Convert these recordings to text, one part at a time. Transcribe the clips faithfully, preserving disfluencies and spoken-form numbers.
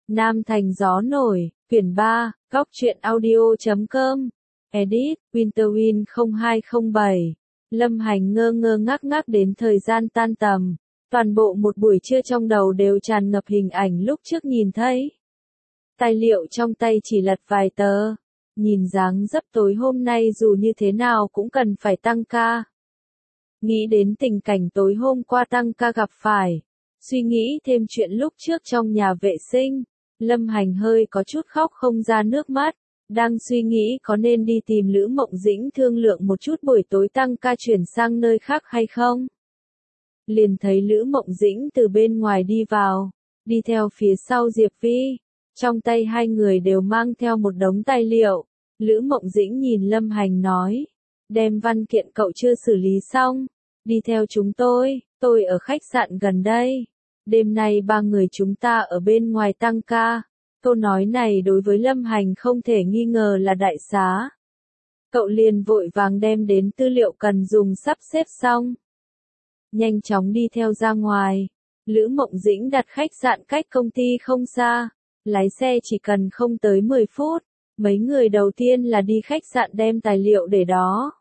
Nam Thành Gió Nổi, quyển ba, góc truyện audio chấm com, edit, Winterwind không hai không bảy. Lâm Hành ngơ ngơ ngác ngác đến thời gian tan tầm. Toàn bộ một buổi trưa trong đầu đều tràn ngập hình ảnh lúc trước nhìn thấy. Tài liệu trong tay chỉ lật vài tờ. Nhìn dáng dấp tối hôm nay dù như thế nào cũng cần phải tăng ca. Nghĩ đến tình cảnh tối hôm qua tăng ca gặp phải. Suy nghĩ thêm chuyện lúc trước trong nhà vệ sinh. Lâm Hành hơi có chút khóc không ra nước mắt. Đang suy nghĩ có nên đi tìm Lữ Mộng Dĩnh thương lượng một chút buổi tối tăng ca chuyển sang nơi khác hay không. Liền thấy Lữ Mộng Dĩnh từ bên ngoài đi vào. Đi theo phía sau Diệp Vi. Trong tay hai người đều mang theo một đống tài liệu. Lữ Mộng Dĩnh nhìn Lâm Hành nói. Đem văn kiện cậu chưa xử lý xong. Đi theo chúng tôi, tôi ở khách sạn gần đây. Đêm nay ba người chúng ta ở bên ngoài tăng ca. Câu nói này đối với Lâm Hành không thể nghi ngờ là đại xá. Cậu liền vội vàng đem đến tư liệu cần dùng sắp xếp xong. Nhanh chóng đi theo ra ngoài. Lữ Mộng Dĩnh đặt khách sạn cách công ty không xa. Lái xe chỉ cần không tới mười phút. Mấy người đầu tiên là đi khách sạn đem tài liệu để đó.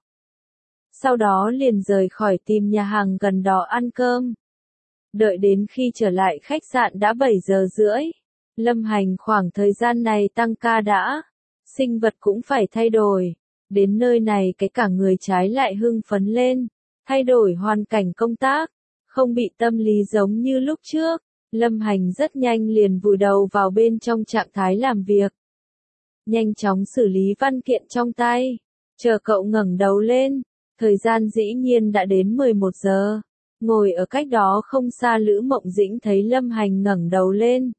Sau đó liền rời khỏi tìm nhà hàng gần đó ăn cơm. Đợi đến khi trở lại khách sạn đã bảy giờ rưỡi. Lâm Hành khoảng thời gian này tăng ca đã. Sinh vật cũng phải thay đổi. Đến nơi này cái cả người trái lại hưng phấn lên. Thay đổi hoàn cảnh công tác. Không bị tâm lý giống như lúc trước. Lâm Hành rất nhanh liền vùi đầu vào bên trong trạng thái làm việc. Nhanh chóng xử lý văn kiện trong tay. Chờ cậu ngẩng đầu lên. Thời gian dĩ nhiên đã đến mười một giờ. Ngồi ở cách đó không xa Lữ Mộng Dĩnh thấy Lâm Hành ngẩng đầu lên.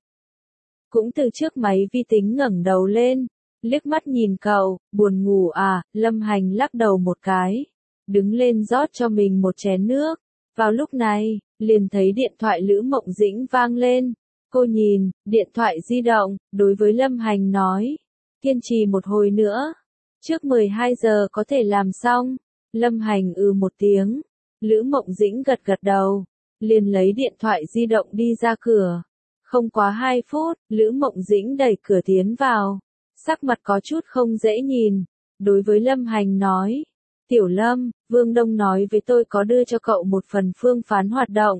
Cũng từ trước máy vi tính ngẩng đầu lên. Liếc mắt nhìn cậu, buồn ngủ à, Lâm Hành lắc đầu một cái. Đứng lên rót cho mình một chén nước. Vào lúc này, liền thấy điện thoại Lữ Mộng Dĩnh vang lên. Cô nhìn, điện thoại di động, đối với Lâm Hành nói. Kiên trì một hồi nữa. Trước mười hai giờ có thể làm xong. Lâm Hành ừ một tiếng. Lữ Mộng Dĩnh gật gật đầu. Liền lấy điện thoại di động đi ra cửa. Không quá hai phút, Lữ Mộng Dĩnh đẩy cửa tiến vào. Sắc mặt có chút không dễ nhìn. Đối với Lâm Hành nói. Tiểu Lâm, Vương Đông nói với tôi có đưa cho cậu một phần phương phán hoạt động.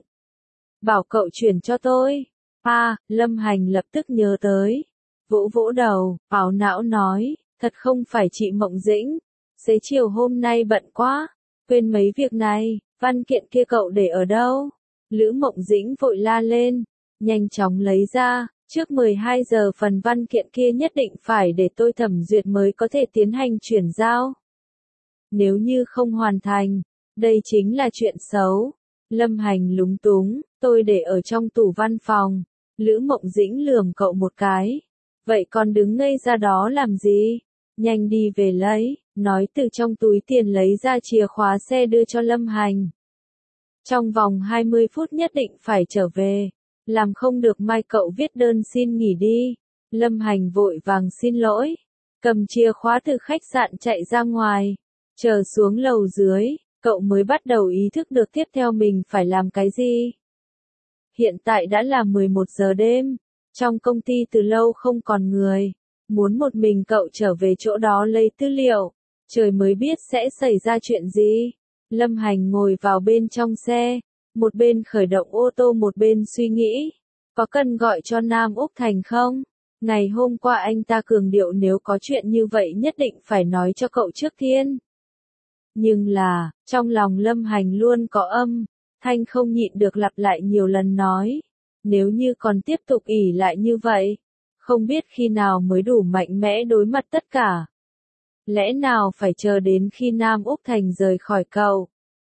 Bảo cậu chuyển cho tôi. À, Lâm Hành lập tức nhớ tới. Vỗ vỗ đầu, ảo não nói. Thật không phải chị Mộng Dĩnh. Xế chiều hôm nay bận quá. Quên mấy việc này, văn kiện kia cậu để ở đâu? Lữ Mộng Dĩnh vội la lên. Nhanh chóng lấy ra, trước mười hai giờ phần văn kiện kia nhất định phải để tôi thẩm duyệt mới có thể tiến hành chuyển giao. Nếu như không hoàn thành, đây chính là chuyện xấu. Lâm Hành lúng túng, tôi để ở trong tủ văn phòng. Lữ Mộng Dĩnh lườm cậu một cái. Vậy còn đứng ngây ra đó làm gì? Nhanh đi về lấy, nói từ trong túi tiền lấy ra chìa khóa xe đưa cho Lâm Hành. Trong vòng hai mươi phút nhất định phải trở về. Làm không được mai cậu viết đơn xin nghỉ đi. Lâm Hành vội vàng xin lỗi. Cầm chìa khóa từ khách sạn chạy ra ngoài. Chờ xuống lầu dưới, cậu mới bắt đầu ý thức được tiếp theo mình phải làm cái gì. Hiện tại đã là mười một giờ đêm. Trong công ty từ lâu không còn người. Muốn một mình cậu trở về chỗ đó lấy tư liệu. Trời mới biết sẽ xảy ra chuyện gì. Lâm Hành ngồi vào bên trong xe. Một bên khởi động ô tô một bên suy nghĩ. Có cần gọi cho Nam Úc Thành không? Ngày hôm qua anh ta cường điệu nếu có chuyện như vậy nhất định phải nói cho cậu trước tiên. Nhưng là, trong lòng Lâm Hành luôn có âm. Thanh không nhịn được lặp lại nhiều lần nói. Nếu như còn tiếp tục ỷ lại như vậy. Không biết khi nào mới đủ mạnh mẽ đối mặt tất cả. Lẽ nào phải chờ đến khi Nam Úc Thành rời khỏi cậu?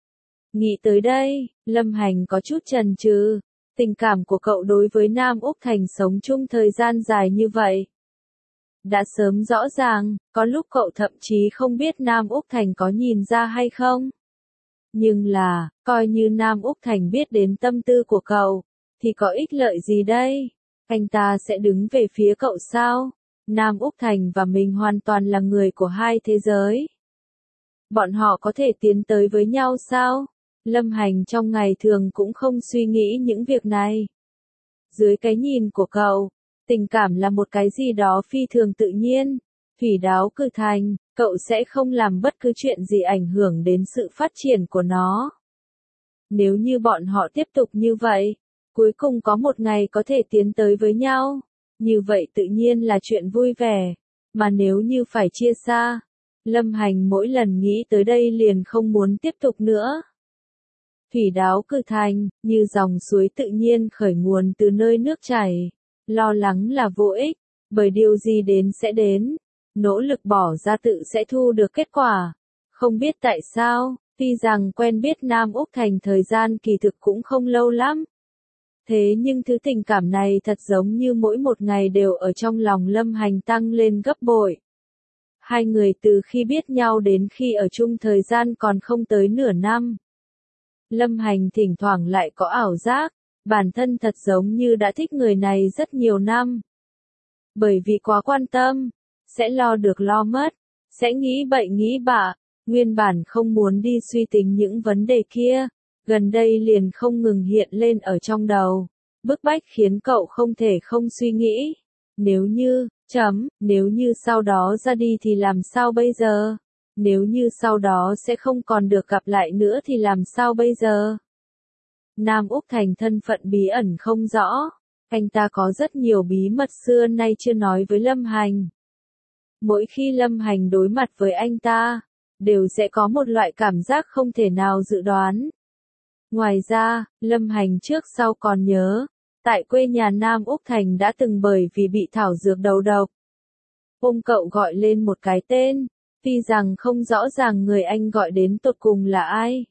Nghĩ tới đây, Lâm Hành có chút chần chừ. Tình cảm của cậu đối với Nam Úc Thành sống chung thời gian dài như vậy. Đã sớm rõ ràng, có lúc cậu thậm chí không biết Nam Úc Thành có nhìn ra hay không. Nhưng là, coi như Nam Úc Thành biết đến tâm tư của cậu, thì có ích lợi gì đây? Anh ta sẽ đứng về phía cậu sao? Nam Úc Thành và mình hoàn toàn là người của hai thế giới. Bọn họ có thể tiến tới với nhau sao? Lâm Hành trong ngày thường cũng không suy nghĩ những việc này. Dưới cái nhìn của cậu, Tình cảm là một cái gì đó phi thường tự nhiên. Thủy Đáo Cử Thành, cậu sẽ không làm bất cứ chuyện gì ảnh hưởng đến sự phát triển của nó. Nếu như bọn họ tiếp tục như vậy, cuối cùng có một ngày có thể tiến tới với nhau, như vậy tự nhiên là chuyện vui vẻ. Mà nếu như phải chia xa, Lâm Hành mỗi lần nghĩ tới đây liền không muốn tiếp tục nữa. Thủy Đáo Cử Thành, như dòng suối tự nhiên khởi nguồn từ nơi nước chảy. Lo lắng là vô ích, bởi điều gì đến sẽ đến. Nỗ lực bỏ ra tự sẽ thu được kết quả. Không biết tại sao, tuy rằng quen biết Nam Úc Thành thời gian kỳ thực cũng không lâu lắm. Thế nhưng thứ tình cảm này thật giống như mỗi một ngày đều ở trong lòng Lâm Hành tăng lên gấp bội. Hai người từ khi biết nhau đến khi ở chung thời gian còn không tới nửa năm. Lâm Hành thỉnh thoảng lại có ảo giác, bản thân thật giống như đã thích người này rất nhiều năm. Bởi vì quá quan tâm, sẽ lo được lo mất, sẽ nghĩ bậy nghĩ bạ, nguyên bản không muốn đi suy tính những vấn đề kia, gần đây liền không ngừng hiện lên ở trong đầu, bức bách khiến cậu không thể không suy nghĩ. Nếu như, chấm, nếu như sau đó ra đi thì làm sao bây giờ? Nếu như sau đó sẽ không còn được gặp lại nữa thì làm sao bây giờ? Nam Úc Thành thân phận bí ẩn không rõ, anh ta có rất nhiều bí mật xưa nay chưa nói với Lâm Hành. Mỗi khi Lâm Hành đối mặt với anh ta, đều sẽ có một loại cảm giác không thể nào dự đoán. Ngoài ra, Lâm Hành trước sau còn nhớ, tại quê nhà Nam Úc Thành đã từng bởi vì bị thảo dược đầu độc. Ông cậu gọi lên một cái tên, tuy rằng không rõ ràng người anh gọi đến tột cùng là ai.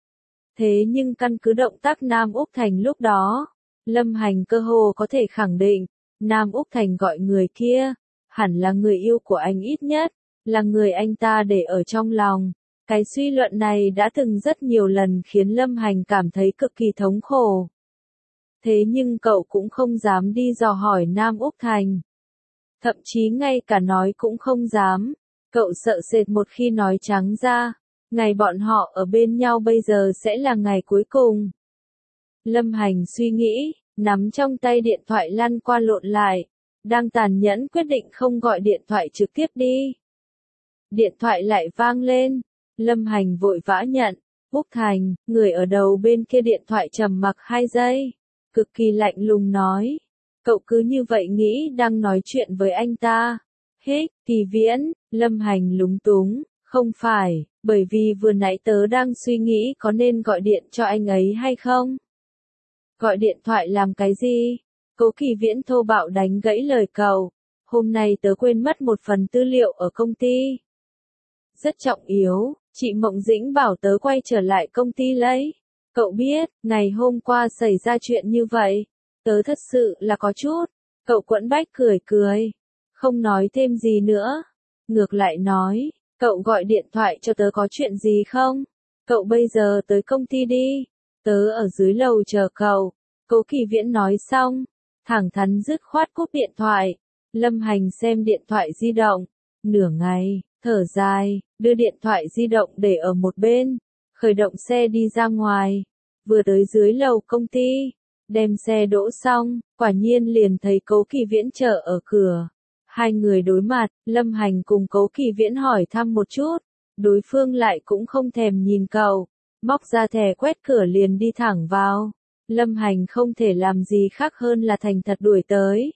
Thế nhưng căn cứ động tác Nam Úc Thành lúc đó, Lâm Hành cơ hồ có thể khẳng định, Nam Úc Thành gọi người kia, hẳn là người yêu của anh ít nhất, là người anh ta để ở trong lòng. Cái suy luận này đã từng rất nhiều lần khiến Lâm Hành cảm thấy cực kỳ thống khổ. Thế nhưng cậu cũng không dám đi dò hỏi Nam Úc Thành. Thậm chí ngay cả nói cũng không dám. Cậu sợ sệt một khi nói trắng ra, ngày bọn họ ở bên nhau bây giờ sẽ là ngày cuối cùng. Lâm Hành suy nghĩ, nắm trong tay điện thoại lăn qua lộn lại, đang tàn nhẫn quyết định không gọi điện thoại trực tiếp đi. Điện thoại lại vang lên, Lâm Hành vội vã nhận, Úc Thành, người ở đầu bên kia điện thoại trầm mặc hai giây, cực kỳ lạnh lùng nói, cậu cứ như vậy nghĩ đang nói chuyện với anh ta. Hích, Kỳ Viễn, Lâm Hành lúng túng, không phải, bởi vì vừa nãy tớ đang suy nghĩ có nên gọi điện cho anh ấy hay không? Gọi điện thoại làm cái gì? Cố Kỳ Viễn thô bạo đánh gãy lời cậu, hôm nay tớ quên mất một phần tư liệu ở công ty. Rất trọng yếu, chị Mộng Dĩnh bảo tớ quay trở lại công ty lấy. Cậu biết, ngày hôm qua xảy ra chuyện như vậy, tớ thật sự là có chút. Cậu Quẫn Bách cười cười, không nói thêm gì nữa. Ngược lại nói, cậu gọi điện thoại cho tớ có chuyện gì không? Cậu bây giờ tới công ty đi, tớ ở dưới lầu chờ cậu. Cố Kỳ Viễn nói xong, thẳng thắn dứt khoát cúp điện thoại. Lâm Hành xem điện thoại di động, nửa ngày, thở dài, đưa điện thoại di động để ở một bên, khởi động xe đi ra ngoài. Vừa tới dưới lầu công ty, đem xe đỗ xong, quả nhiên liền thấy Cố Kỳ Viễn chờ ở cửa. Hai người đối mặt, Lâm Hành cùng Cố Kỳ Viễn hỏi thăm một chút, đối phương lại cũng không thèm nhìn cậu, móc ra thẻ quét cửa liền đi thẳng vào. Lâm Hành không thể làm gì khác hơn là thành thật đuổi tới.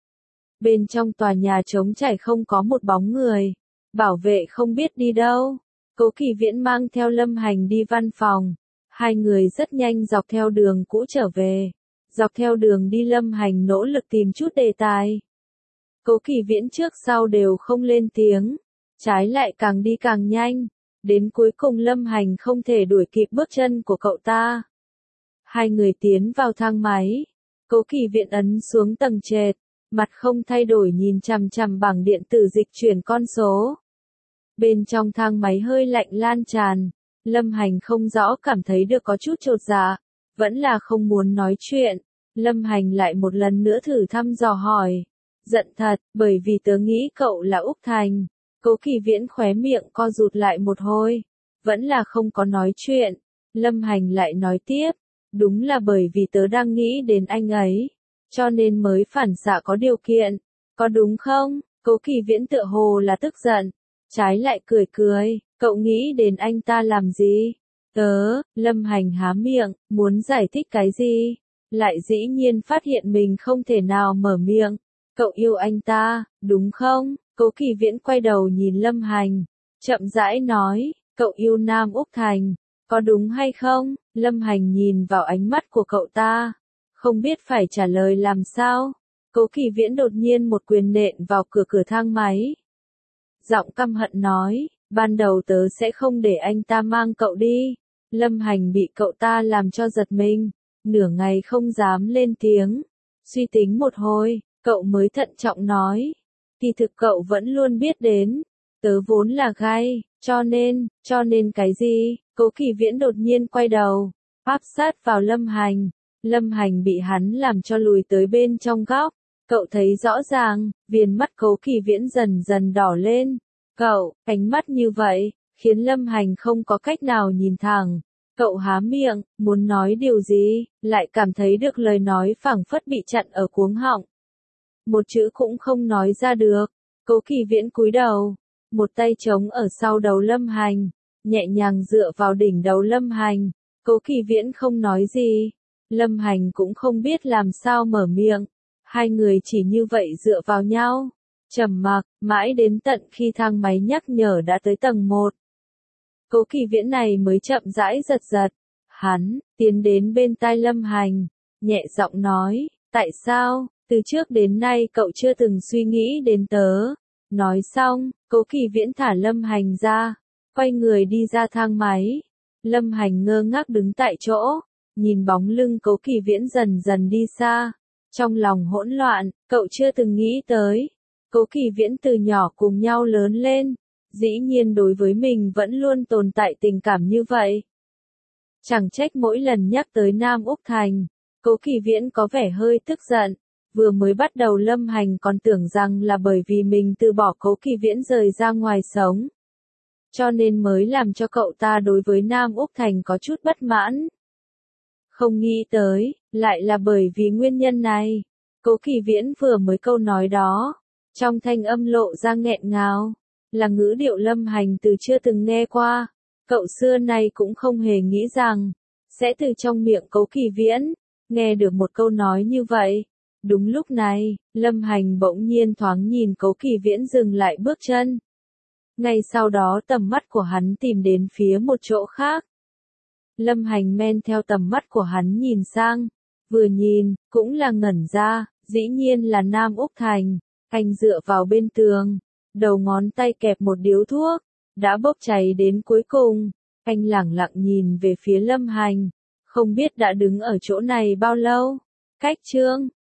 Bên trong tòa nhà trống trải không có một bóng người, bảo vệ không biết đi đâu. Cố Kỳ Viễn mang theo Lâm Hành đi văn phòng, hai người rất nhanh dọc theo đường cũ trở về. Dọc theo đường đi Lâm Hành nỗ lực tìm chút đề tài. Cố Kỳ Viễn trước sau đều không lên tiếng, trái lại càng đi càng nhanh, đến cuối cùng Lâm Hành không thể đuổi kịp bước chân của cậu ta. Hai người tiến vào thang máy, Cố Kỳ Viễn ấn xuống tầng trệt, mặt không thay đổi nhìn chằm chằm bảng điện tử dịch chuyển con số. Bên trong thang máy hơi lạnh lan tràn, Lâm Hành không rõ cảm thấy được có chút chột dạ, vẫn là không muốn nói chuyện. Lâm Hành lại một lần nữa thử thăm dò hỏi, giận thật, bởi vì tớ nghĩ cậu là Úc Thành. Cố Kỳ Viễn khóe miệng co rụt lại một hồi, vẫn là không có nói chuyện. Lâm Hành lại nói tiếp, đúng là bởi vì tớ đang nghĩ đến anh ấy. cho nên mới phản xạ có điều kiện, có đúng không? Cố Kỳ Viễn tựa hồ là tức giận, trái lại cười cười, cậu nghĩ đến anh ta làm gì? Tớ, Lâm Hành há miệng, muốn giải thích cái gì? Lại dĩ nhiên phát hiện mình không thể nào mở miệng. Cậu yêu anh ta, đúng không? Cố Kỳ Viễn quay đầu nhìn Lâm Hành, chậm rãi nói, cậu yêu Nam Úc Thành, có đúng hay không? Lâm Hành nhìn vào ánh mắt của cậu ta, không biết phải trả lời làm sao. Cố Kỳ Viễn đột nhiên một quyền nện vào cửa cửa thang máy. Giọng căm hận nói, ban đầu tớ sẽ không để anh ta mang cậu đi. Lâm Hành bị cậu ta làm cho giật mình, nửa ngày không dám lên tiếng. Suy tính một hồi, cậu mới thận trọng nói, kỳ thực cậu vẫn luôn biết đến, tớ vốn là gay, cho nên, cho nên cái gì? Cố Kỳ Viễn đột nhiên quay đầu, áp sát vào Lâm Hành. Lâm Hành bị hắn làm cho lùi tới bên trong góc. Cậu thấy rõ ràng, viền mắt Cố Kỳ Viễn dần dần đỏ lên. Cậu, ánh mắt như vậy, khiến Lâm Hành không có cách nào nhìn thẳng. Cậu há miệng, muốn nói điều gì, lại cảm thấy được lời nói phảng phất bị chặn ở cuống họng. Một chữ cũng không nói ra được. Cố Kỳ Viễn cúi đầu, một tay trống ở sau đầu Lâm Hành, nhẹ nhàng dựa vào đỉnh đầu Lâm Hành. Cố Kỳ Viễn không nói gì, Lâm Hành cũng không biết làm sao mở miệng. Hai người chỉ như vậy dựa vào nhau, trầm mặc, mãi đến tận khi thang máy nhắc nhở đã tới tầng một. Cố Kỳ Viễn này mới chậm rãi giật giật. Hắn, tiến đến bên tai Lâm Hành, nhẹ giọng nói, tại sao, từ trước đến nay cậu chưa từng suy nghĩ đến tớ. Nói xong, Cố Kỳ Viễn thả Lâm Hành ra, quay người đi ra thang máy. Lâm Hành ngơ ngác đứng tại chỗ, nhìn bóng lưng Cố Kỳ Viễn dần dần đi xa. Trong lòng hỗn loạn, cậu chưa từng nghĩ tới. Cố Kỳ Viễn từ nhỏ cùng nhau lớn lên, dĩ nhiên đối với mình vẫn luôn tồn tại tình cảm như vậy. Chẳng trách mỗi lần nhắc tới Nam Úc Thành, Cố Kỳ Viễn có vẻ hơi tức giận. Vừa mới bắt đầu Lâm Hành còn tưởng rằng là bởi vì mình từ bỏ Cố Kỳ Viễn rời ra ngoài sống, cho nên mới làm cho cậu ta đối với Nam Úc Thành có chút bất mãn. Không nghĩ tới, lại là bởi vì nguyên nhân này. Cố Kỳ Viễn vừa mới câu nói đó, trong thanh âm lộ ra nghẹn ngào, là ngữ điệu Lâm Hành từ chưa từng nghe qua. Cậu xưa nay cũng không hề nghĩ rằng, sẽ từ trong miệng Cố Kỳ Viễn, nghe được một câu nói như vậy. Đúng lúc này, Lâm Hành bỗng nhiên thoáng nhìn Cố Kỳ Viễn dừng lại bước chân. Ngay sau đó tầm mắt của hắn tìm đến phía một chỗ khác. Lâm Hành men theo tầm mắt của hắn nhìn sang, vừa nhìn, cũng là ngẩn ra, dĩ nhiên là Nam Úc Thành. Anh dựa vào bên tường, đầu ngón tay kẹp một điếu thuốc, đã bốc cháy đến cuối cùng. Anh lẳng lặng nhìn về phía Lâm Hành, không biết đã đứng ở chỗ này bao lâu. Cách chương